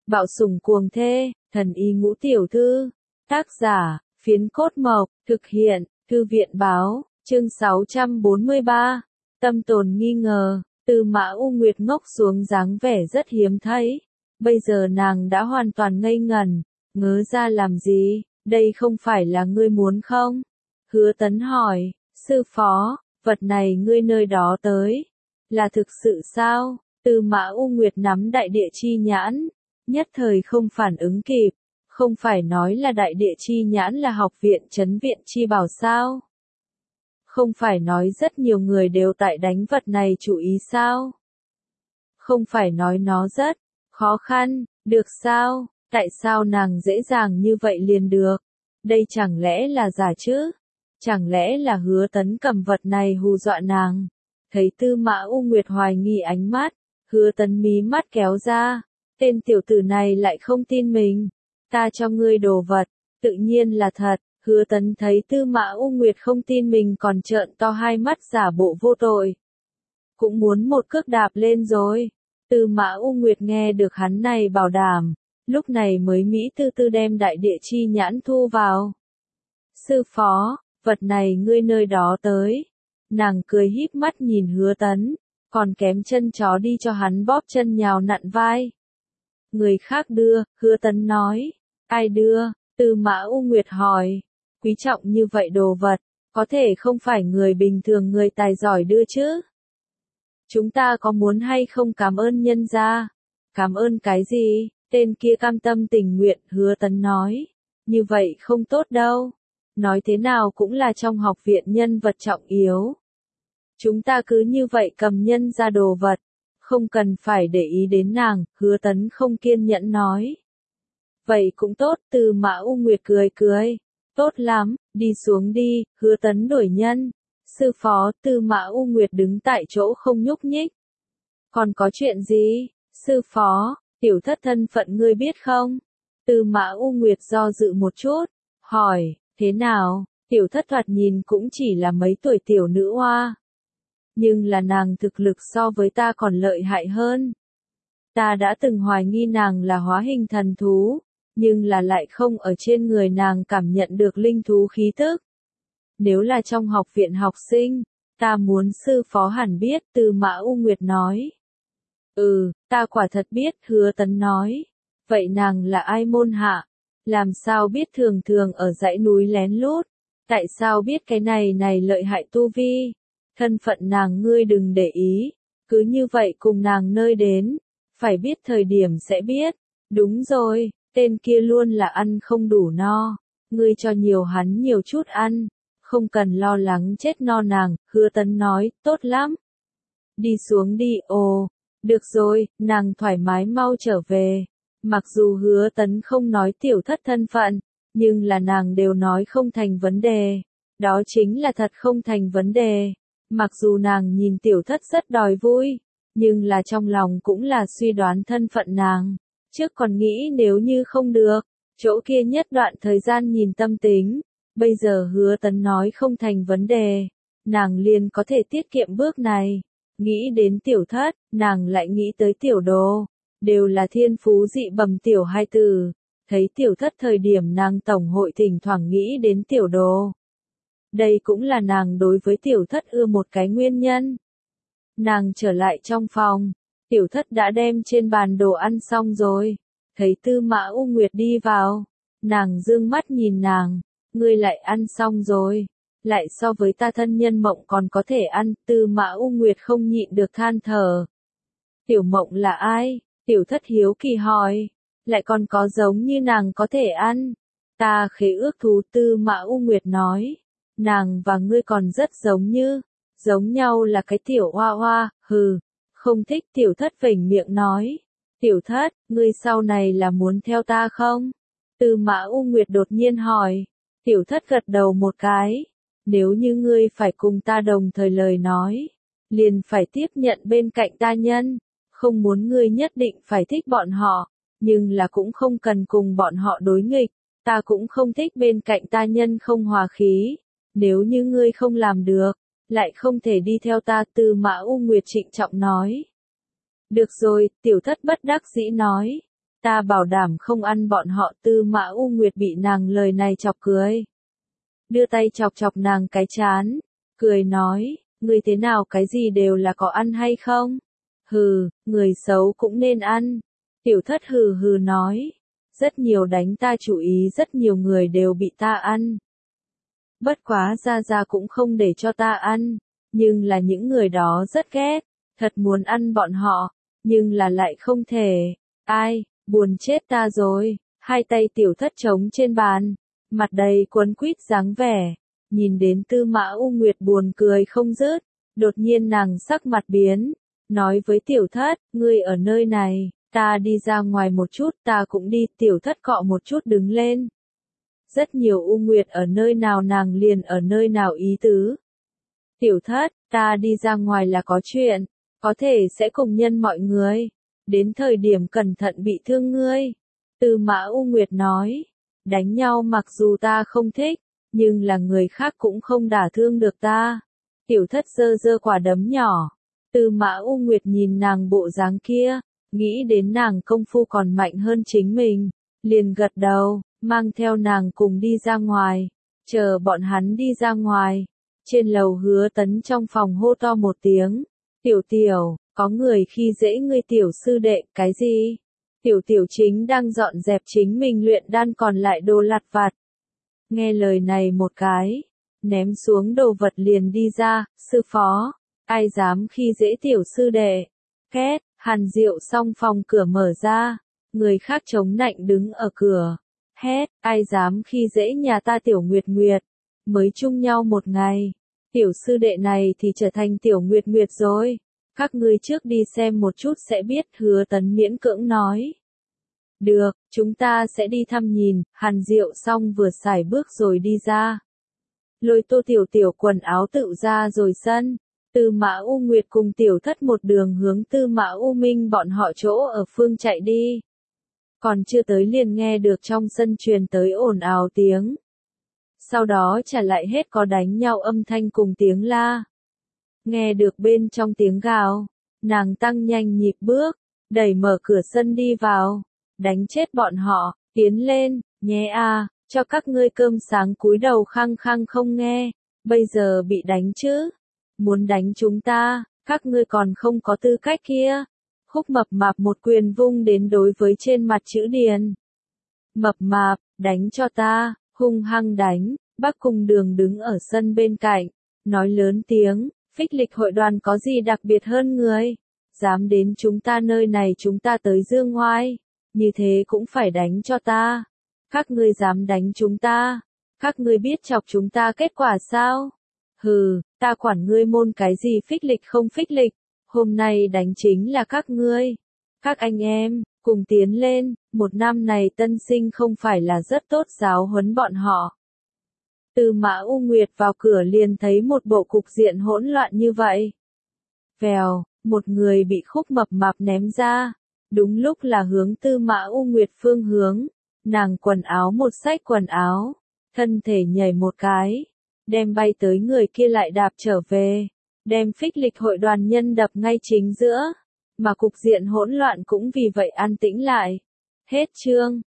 Bạo sủng cuồng thê, thần y ngũ tiểu thư. Tác giả, Phiến Cốt Mộc, thực hiện, Thư viện báo, chương 643. Tâm tồn nghi ngờ, Tư Mã U Nguyệt ngốc xuống dáng vẻ rất hiếm thấy. Bây giờ nàng đã hoàn toàn ngây ngẩn, ngớ ra làm gì, đây không phải là ngươi muốn không? Hứa Tấn hỏi, sư phó, vật này ngươi nơi đó tới, là thực sự sao? Tư Mã U Nguyệt nắm đại địa chi nhãn, nhất thời không phản ứng kịp, không phải nói là đại địa chi nhãn là học viện trấn viện chi bảo sao? Không phải nói rất nhiều người đều tại đánh vật này chú ý sao? Không phải nói nó rất khó khăn, được sao? Tại sao nàng dễ dàng như vậy liền được? Đây chẳng lẽ là giả chứ? Chẳng lẽ là Hứa Tấn cầm vật này hù dọa nàng? Thấy Tư Mã U Nguyệt hoài nghi ánh mắt, Hứa Tấn mí mắt kéo ra, tên tiểu tử này lại không tin mình. Ta cho ngươi đồ vật, tự nhiên là thật. Hứa Tấn thấy Tư Mã U Nguyệt không tin mình còn trợn to hai mắt giả bộ vô tội. Cũng muốn một cước đạp lên rồi. Tư Mã U Nguyệt nghe được hắn này bảo đảm, lúc này mới mỹ tư tư đem đại địa chi nhãn thu vào. Sư phó, vật này ngươi nơi đó tới. Nàng cười híp mắt nhìn Hứa Tấn, còn kém chân chó đi cho hắn bóp chân nhào nặn vai. Người khác đưa, Hứa Tấn nói. Ai đưa? Tư Mã U Nguyệt hỏi. Quý trọng như vậy đồ vật, có thể không phải người bình thường người tài giỏi đưa chứ? Chúng ta có muốn hay không cảm ơn nhân gia? Cảm ơn cái gì? Tên kia cam tâm tình nguyện, Hứa Tấn nói. Như vậy không tốt đâu. Nói thế nào cũng là trong học viện nhân vật trọng yếu. Chúng ta cứ như vậy cầm nhân ra đồ vật, không cần phải để ý đến nàng, Hứa Tấn không kiên nhẫn nói. Vậy cũng tốt, Tư Mã U Nguyệt cười cười. Tốt lắm, đi xuống đi, Hứa Tấn đuổi nhân. Sư phó, Tư Mã U Nguyệt đứng tại chỗ không nhúc nhích. Còn có chuyện gì? Sư phó, tiểu thất thân phận ngươi biết không? Tư Mã U Nguyệt do dự một chút, hỏi, thế nào? Tiểu thất thoạt nhìn cũng chỉ là mấy tuổi tiểu nữ hoa. Nhưng là nàng thực lực so với ta còn lợi hại hơn. Ta đã từng hoài nghi nàng là hóa hình thần thú, nhưng là lại không ở trên người nàng cảm nhận được linh thú khí tức. Nếu là trong học viện học sinh, ta muốn sư phó hẳn biết, Tư Mã U Nguyệt nói. Ta quả thật biết, Hứa Tấn nói. Vậy nàng là ai môn hạ? Làm sao biết thường thường ở dãy núi lén lút? Tại sao biết cái này lợi hại tu vi? Thân phận nàng ngươi đừng để ý, cứ như vậy cùng nàng nơi đến, phải biết thời điểm sẽ biết. Đúng rồi, tên kia luôn là ăn không đủ no, ngươi cho nhiều hắn nhiều chút ăn, không cần lo lắng chết no nàng, Hứa Tấn nói, tốt lắm. Đi xuống đi, được rồi, nàng thoải mái mau trở về. Mặc dù Hứa Tấn không nói tiểu thất thân phận, nhưng là nàng đều nói không thành vấn đề. Đó chính là thật không thành vấn đề. Mặc dù nàng nhìn tiểu thất rất đòi vui, nhưng là trong lòng cũng là suy đoán thân phận nàng. Trước còn nghĩ nếu như không được, chỗ kia nhất đoạn thời gian nhìn tâm tính. Bây giờ Hứa Tấn nói không thành vấn đề, nàng liền có thể tiết kiệm bước này. Nghĩ đến tiểu thất, nàng lại nghĩ tới tiểu đồ. Đều là thiên phú dị bẩm tiểu hai tử. Thấy tiểu thất thời điểm nàng tổng hội thỉnh thoảng nghĩ đến tiểu đồ. Đây cũng là nàng đối với tiểu thất ưa một cái nguyên nhân. Nàng trở lại trong phòng, tiểu thất đã đem trên bàn đồ ăn xong rồi. Thấy Tư Mã U Nguyệt đi vào, nàng dương mắt nhìn nàng, ngươi lại ăn xong rồi, lại so với ta thân nhân Mộng còn có thể ăn. Tư Mã U Nguyệt không nhịn được than thở. Tiểu Mộng là ai? Tiểu thất hiếu kỳ hỏi, lại còn có giống như nàng có thể ăn. Ta khế ước thú, Tư Mã U Nguyệt nói. Nàng và ngươi còn rất giống nhau là cái tiểu hoa hoa, không thích. Tiểu thất vểnh miệng nói. Tiểu thất, ngươi sau này là muốn theo ta không? Tư Mã U Nguyệt đột nhiên hỏi. Tiểu thất gật đầu một cái. Nếu như ngươi phải cùng ta đồng thời lời nói, liền phải tiếp nhận bên cạnh ta nhân. Không muốn ngươi nhất định phải thích bọn họ, nhưng là cũng không cần cùng bọn họ đối nghịch. Ta cũng không thích bên cạnh ta nhân không hòa khí. Nếu như ngươi không làm được, lại không thể đi theo ta, Tư Mã U Nguyệt trịnh trọng nói. Được rồi, tiểu thất bất đắc dĩ nói. ta bảo đảm không ăn bọn họ. Tư Mã U Nguyệt bị nàng lời này chọc cười. Đưa tay chọc chọc nàng cái trán, cười nói, ngươi thế nào cái gì đều là có ăn hay không? Hừ, người xấu cũng nên ăn. Tiểu thất hừ hừ nói, rất nhiều đánh ta chủ ý rất nhiều người đều bị ta ăn. Bất quá ra ra cũng không để cho ta ăn, nhưng là những người đó rất ghét, thật muốn ăn bọn họ, nhưng là lại không thể. Ai, buồn chết ta rồi. Hai tay tiểu thất trống trên bàn, mặt đầy quấn quýt dáng vẻ, nhìn đến Tư Mã U Nguyệt buồn cười không dứt, đột nhiên nàng sắc mặt biến, nói với tiểu thất, ngươi ở nơi này, ta đi ra ngoài một chút. Ta cũng đi. Tiểu thất cọ một chút đứng lên. Rất nhiều U Nguyệt ở nơi nào nàng liền ở nơi nào ý tứ. Tiểu thất, ta đi ra ngoài là có chuyện, có thể sẽ cùng nhân mọi người, đến thời điểm cẩn thận bị thương ngươi. Tư Mã U Nguyệt nói, đánh nhau mặc dù ta không thích, nhưng là người khác cũng không đả thương được ta. Tiểu thất giơ giơ quả đấm nhỏ. Tư Mã U Nguyệt nhìn nàng bộ dáng kia, nghĩ đến nàng công phu còn mạnh hơn chính mình, liền gật đầu, mang theo nàng cùng đi ra ngoài. Chờ bọn hắn đi ra ngoài, trên lầu Hứa Tấn trong phòng hô to một tiếng, tiểu tiểu, có người khi dễ ngươi tiểu sư đệ. Cái gì? Tiểu tiểu chính đang dọn dẹp chính mình luyện đan còn lại đồ lặt vặt. Nghe lời này một cái, ném xuống đồ vật liền đi ra, sư phó, ai dám khi dễ tiểu sư đệ. Két, Hàn Diệu xong phòng cửa mở ra, người khác chống nạnh đứng ở cửa. Hét, ai dám khi dễ nhà ta tiểu Nguyệt Nguyệt, mới chung nhau một ngày. Tiểu sư đệ này thì trở thành tiểu Nguyệt Nguyệt rồi. Các ngươi trước đi xem một chút sẽ biết. Hứa Tấn miễn cưỡng nói. Được, chúng ta sẽ đi thăm nhìn. Hàn Diệu xong vừa xài bước rồi đi ra. Lôi Tô tiểu tiểu quần áo tự ra rồi sân. Tư Mã U Nguyệt cùng tiểu thất một đường hướng Tư Mã U Minh bọn họ chỗ ở phương chạy đi. Còn chưa tới liền nghe được trong sân truyền tới ồn ào tiếng. Sau đó trả lại hết có đánh nhau âm thanh cùng tiếng la. Nghe được bên trong tiếng gào, nàng tăng nhanh nhịp bước, đẩy mở cửa sân đi vào, đánh chết bọn họ, tiến lên, nhé a, cho các ngươi cơm sáng. Cúi đầu khăng khăng không nghe, bây giờ bị đánh chứ, muốn đánh chúng ta, các ngươi còn không có tư cách kia. Khúc Mập Mạp một quyền vung đến đối với trên mặt chữ điền. Mập mạp, đánh cho ta, hung hăng đánh. Bắc Cung Đường đứng ở sân bên cạnh, nói lớn tiếng, Phích Lịch hội đoàn có gì đặc biệt hơn người? Dám đến chúng ta nơi này chúng ta tới dương oai, như thế cũng phải đánh cho ta. Các ngươi dám đánh chúng ta, các ngươi biết chọc chúng ta kết quả sao? Hừ, ta quản ngươi môn cái gì phích lịch không phích lịch, hôm nay đánh chính là các ngươi. Các anh em, cùng tiến lên, một năm này tân sinh không phải là rất tốt giáo huấn bọn họ. Tư Mã U Nguyệt vào cửa liền thấy một bộ cục diện hỗn loạn như vậy. Vèo, một người bị Khúc Mập Mạp ném ra, đúng lúc là hướng Tư Mã U Nguyệt phương hướng, nàng quần áo một xách quần áo, thân thể nhảy một cái, đem bay tới người kia lại đạp trở về, đem Phích Lịch hội đoàn nhân đập ngay chính giữa, mà cục diện hỗn loạn cũng vì vậy an tĩnh lại. Hết chương.